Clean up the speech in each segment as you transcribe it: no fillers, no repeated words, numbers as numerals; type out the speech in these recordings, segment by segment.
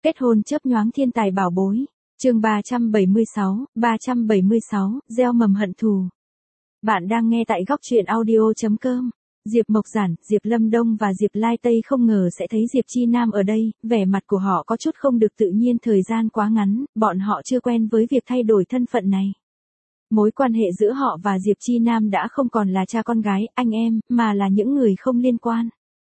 Kết hôn chớp nhoáng thiên tài bảo bối. Chương 376, gieo mầm hận thù. Bạn đang nghe tại góc truyện audio.com. Diệp Mộc Giản, Diệp Lâm Đông và Diệp Lai Tây không ngờ sẽ thấy Diệp Chi Nam ở đây, vẻ mặt của họ có chút không được tự nhiên, thời gian quá ngắn, bọn họ chưa quen với việc thay đổi thân phận này. Mối quan hệ giữa họ và Diệp Chi Nam đã không còn là cha con gái, anh em, mà là những người không liên quan.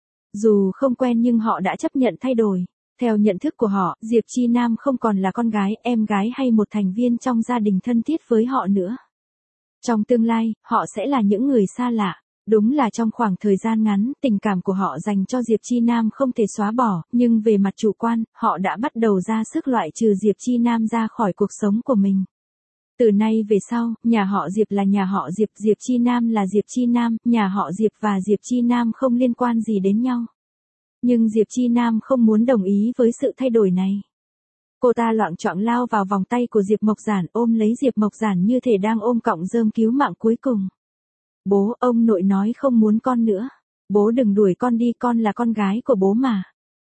Dù không quen nhưng họ đã chấp nhận thay đổi. Theo nhận thức của họ, Diệp Chi Nam không còn là con gái, em gái hay một thành viên trong gia đình thân thiết với họ nữa. Trong tương lai, họ sẽ là những người xa lạ. Đúng là trong khoảng thời gian ngắn, tình cảm của họ dành cho Diệp Chi Nam không thể xóa bỏ, nhưng về mặt chủ quan, họ đã bắt đầu ra sức loại trừ Diệp Chi Nam ra khỏi cuộc sống của mình. Từ nay về sau, nhà họ Diệp là nhà họ Diệp, Diệp Chi Nam là Diệp Chi Nam, nhà họ Diệp và Diệp Chi Nam không liên quan gì đến nhau. Nhưng Diệp Chi Nam không muốn đồng ý với sự thay đổi này. Cô ta loạng choạng lao vào vòng tay của Diệp Mộc Giản, ôm lấy Diệp Mộc Giản như thể đang ôm cọng rơm cứu mạng cuối cùng. Bố, ông nội nói không muốn con nữa. Bố đừng đuổi con đi, con là con gái của bố mà.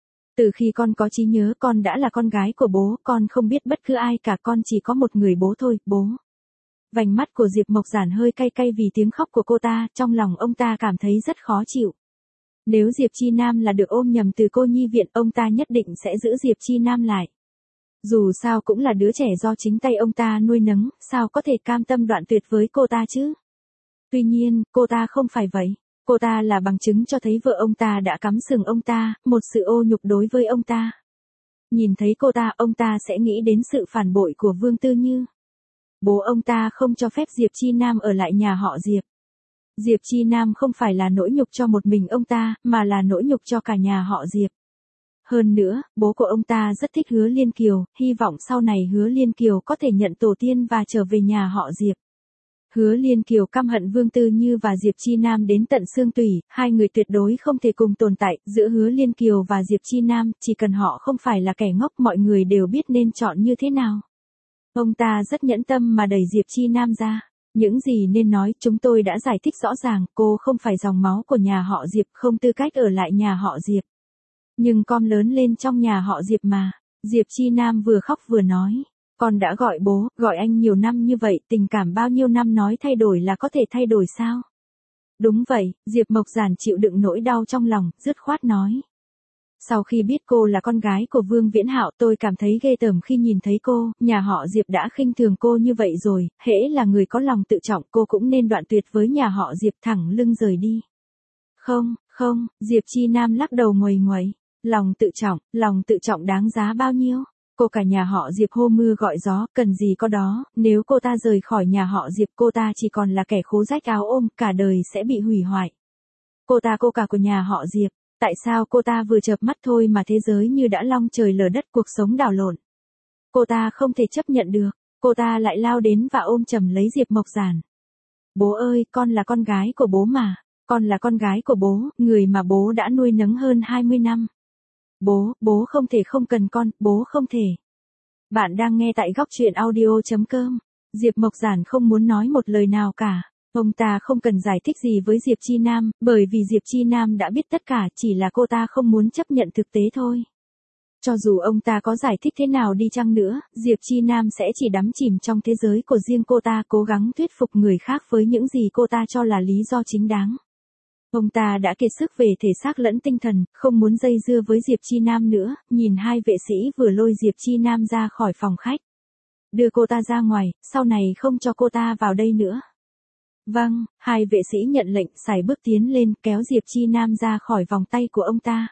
Từ khi con có trí nhớ con đã là con gái của bố, con không biết bất cứ ai cả, con chỉ có một người bố thôi, bố. Vành mắt của Diệp Mộc Giản hơi cay cay vì tiếng khóc của cô ta, trong lòng ông ta cảm thấy rất khó chịu. Nếu Diệp Chi Nam là được ôm nhầm từ cô nhi viện, ông ta nhất định sẽ giữ Diệp Chi Nam lại. Dù sao cũng là đứa trẻ do chính tay ông ta nuôi nấng, sao có thể cam tâm đoạn tuyệt với cô ta chứ? Tuy nhiên, cô ta không phải vậy. Cô ta là bằng chứng cho thấy vợ ông ta đã cắm sừng ông ta, một sự ô nhục đối với ông ta. Nhìn thấy cô ta, ông ta sẽ nghĩ đến sự phản bội của Vương Tư Như. Bố ông ta không cho phép Diệp Chi Nam ở lại nhà họ Diệp. Diệp Chi Nam không phải là nỗi nhục cho một mình ông ta, mà là nỗi nhục cho cả nhà họ Diệp. Hơn nữa, bố của ông ta rất thích Hứa Liên Kiều, hy vọng sau này Hứa Liên Kiều có thể nhận tổ tiên và trở về nhà họ Diệp. Hứa Liên Kiều căm hận Vương Tư Như và Diệp Chi Nam đến tận xương tủy, hai người tuyệt đối không thể cùng tồn tại, giữa Hứa Liên Kiều và Diệp Chi Nam, chỉ cần họ không phải là kẻ ngốc mọi người đều biết nên chọn như thế nào. Ông ta rất nhẫn tâm mà đẩy Diệp Chi Nam ra. Những gì nên nói, chúng tôi đã giải thích rõ ràng, cô không phải dòng máu của nhà họ Diệp, không tư cách ở lại nhà họ Diệp. Nhưng con lớn lên trong nhà họ Diệp mà. Diệp Chi Nam vừa khóc vừa nói. Con đã gọi bố, gọi anh nhiều năm như vậy, tình cảm bao nhiêu năm nói thay đổi là có thể thay đổi sao? Đúng vậy, Diệp Mộc Giản chịu đựng nỗi đau trong lòng, dứt khoát nói. Sau khi biết cô là con gái của Vương Viễn Hạo, tôi cảm thấy ghê tởm khi nhìn thấy cô, nhà họ Diệp đã khinh thường cô như vậy rồi, hễ là người có lòng tự trọng cô cũng nên đoạn tuyệt với nhà họ Diệp, thẳng lưng rời đi. Không, Diệp Chi Nam lắc đầu nguầy nguậy, lòng tự trọng đáng giá bao nhiêu? Cô cả nhà họ Diệp hô mưa gọi gió, cần gì có đó, nếu cô ta rời khỏi nhà họ Diệp cô ta chỉ còn là kẻ khố rách áo ôm, cả đời sẽ bị hủy hoại. Cô cả của nhà họ Diệp. Tại sao cô ta vừa chợp mắt thôi mà thế giới như đã long trời lở đất, cuộc sống đảo lộn. Cô ta không thể chấp nhận được, cô ta lại lao đến và ôm chầm lấy Diệp Mộc Giản. Bố ơi, con là con gái của bố mà, con là con gái của bố, người mà bố đã nuôi nấng hơn 20 năm. Bố không thể không cần con, bố không thể. Bạn đang nghe tại góc truyện audio.com. Diệp Mộc Giản không muốn nói một lời nào cả. Ông ta không cần giải thích gì với Diệp Chi Nam, bởi vì Diệp Chi Nam đã biết tất cả, chỉ là cô ta không muốn chấp nhận thực tế thôi. Cho dù ông ta có giải thích thế nào đi chăng nữa, Diệp Chi Nam sẽ chỉ đắm chìm trong thế giới của riêng cô ta, cố gắng thuyết phục người khác với những gì cô ta cho là lý do chính đáng. Ông ta đã kiệt sức về thể xác lẫn tinh thần, không muốn dây dưa với Diệp Chi Nam nữa, nhìn hai vệ sĩ vừa lôi Diệp Chi Nam ra khỏi phòng khách. Đưa cô ta ra ngoài, sau này không cho cô ta vào đây nữa. Vâng, hai vệ sĩ nhận lệnh, sải bước tiến lên, kéo Diệp Chi Nam ra khỏi vòng tay của ông ta.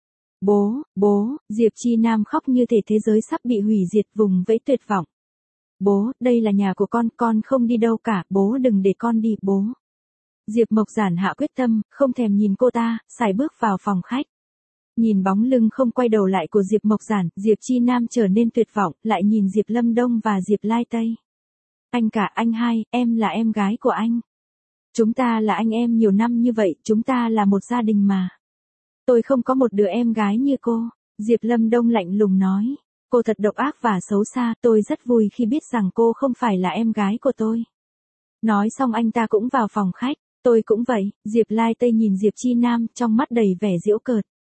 Bố, Diệp Chi Nam khóc như thể thế giới sắp bị hủy diệt, vùng vẫy tuyệt vọng. Bố, đây là nhà của con không đi đâu cả, bố đừng để con đi, bố. Diệp Mộc Giản hạ quyết tâm, không thèm nhìn cô ta, sải bước vào phòng khách. Nhìn bóng lưng không quay đầu lại của Diệp Mộc Giản, Diệp Chi Nam trở nên tuyệt vọng, lại nhìn Diệp Lâm Đông và Diệp Lai Tây. Anh cả, anh hai, em là em gái của anh. Chúng ta là anh em nhiều năm như vậy, chúng ta là một gia đình mà. Tôi không có một đứa em gái như cô. Diệp Lâm Đông lạnh lùng nói. Cô thật độc ác và xấu xa, tôi rất vui khi biết rằng cô không phải là em gái của tôi. Nói xong anh ta cũng vào phòng khách. Tôi cũng vậy, Diệp Lai Tây nhìn Diệp Chi Nam, trong mắt đầy vẻ giễu cợt.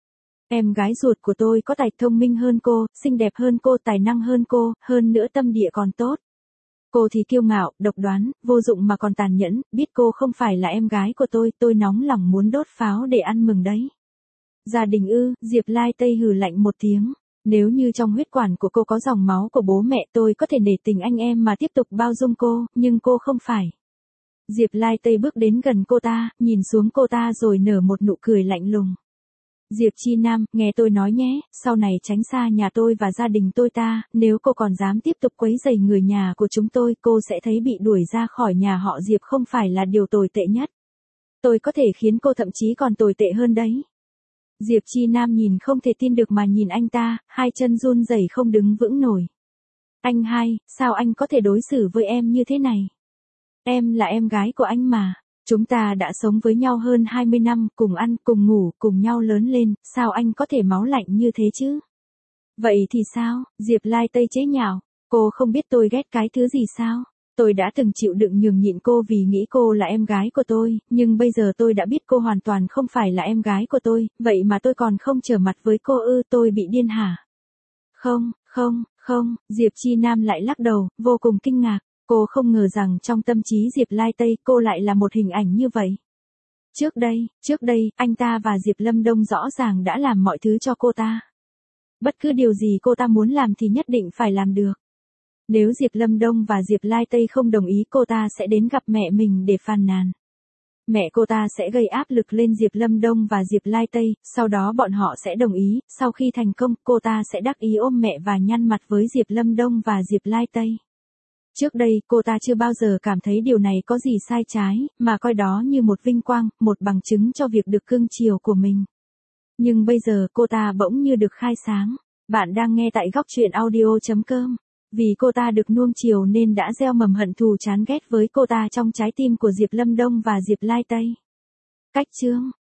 Em gái ruột của tôi có tài thông minh hơn cô, xinh đẹp hơn cô, tài năng hơn cô, hơn nữa tâm địa còn tốt. Cô thì kiêu ngạo, độc đoán, vô dụng mà còn tàn nhẫn, biết cô không phải là em gái của tôi nóng lòng muốn đốt pháo để ăn mừng đấy. Gia đình ư, Diệp Lai Tây hừ lạnh một tiếng. Nếu như trong huyết quản của cô có dòng máu của bố mẹ tôi có thể nể tình anh em mà tiếp tục bao dung cô, nhưng cô không phải. Diệp Lai Tây bước đến gần cô ta, nhìn xuống cô ta rồi nở một nụ cười lạnh lùng. Diệp Chi Nam, nghe tôi nói nhé, sau này tránh xa nhà tôi và gia đình tôi ta, nếu cô còn dám tiếp tục quấy rầy người nhà của chúng tôi, cô sẽ thấy bị đuổi ra khỏi nhà họ Diệp không phải là điều tồi tệ nhất. Tôi có thể khiến cô thậm chí còn tồi tệ hơn đấy. Diệp Chi Nam nhìn không thể tin được mà nhìn anh ta, hai chân run rẩy không đứng vững nổi. Anh hai, sao anh có thể đối xử với em như thế này? Em là em gái của anh mà. Chúng ta đã sống với nhau hơn 20 năm, cùng ăn, cùng ngủ, cùng nhau lớn lên, sao anh có thể máu lạnh như thế chứ? Vậy thì sao? Diệp Lai Tây chế nhạo. Cô không biết tôi ghét cái thứ gì sao? Tôi đã từng chịu đựng nhường nhịn cô vì nghĩ cô là em gái của tôi, nhưng bây giờ tôi đã biết cô hoàn toàn không phải là em gái của tôi, vậy mà tôi còn không trở mặt với cô ư, tôi bị điên hả? Không, Diệp Chi Nam lại lắc đầu, vô cùng kinh ngạc. Cô không ngờ rằng trong tâm trí Diệp Lai Tây cô lại là một hình ảnh như vậy. Trước đây, anh ta và Diệp Lâm Đông rõ ràng đã làm mọi thứ cho cô ta. Bất cứ điều gì cô ta muốn làm thì nhất định phải làm được. Nếu Diệp Lâm Đông và Diệp Lai Tây không đồng ý cô ta sẽ đến gặp mẹ mình để phàn nàn. Mẹ cô ta sẽ gây áp lực lên Diệp Lâm Đông và Diệp Lai Tây, sau đó bọn họ sẽ đồng ý, sau khi thành công cô ta sẽ đắc ý ôm mẹ và nhăn mặt với Diệp Lâm Đông và Diệp Lai Tây. Trước đây, cô ta chưa bao giờ cảm thấy điều này có gì sai trái, mà coi đó như một vinh quang, một bằng chứng cho việc được cưng chiều của mình. Nhưng bây giờ cô ta bỗng như được khai sáng. Bạn đang nghe tại góc truyện audio.com. Vì cô ta được nuông chiều nên đã gieo mầm hận thù chán ghét với cô ta trong trái tim của Diệp Lâm Đông và Diệp Lai Tây. Cách chương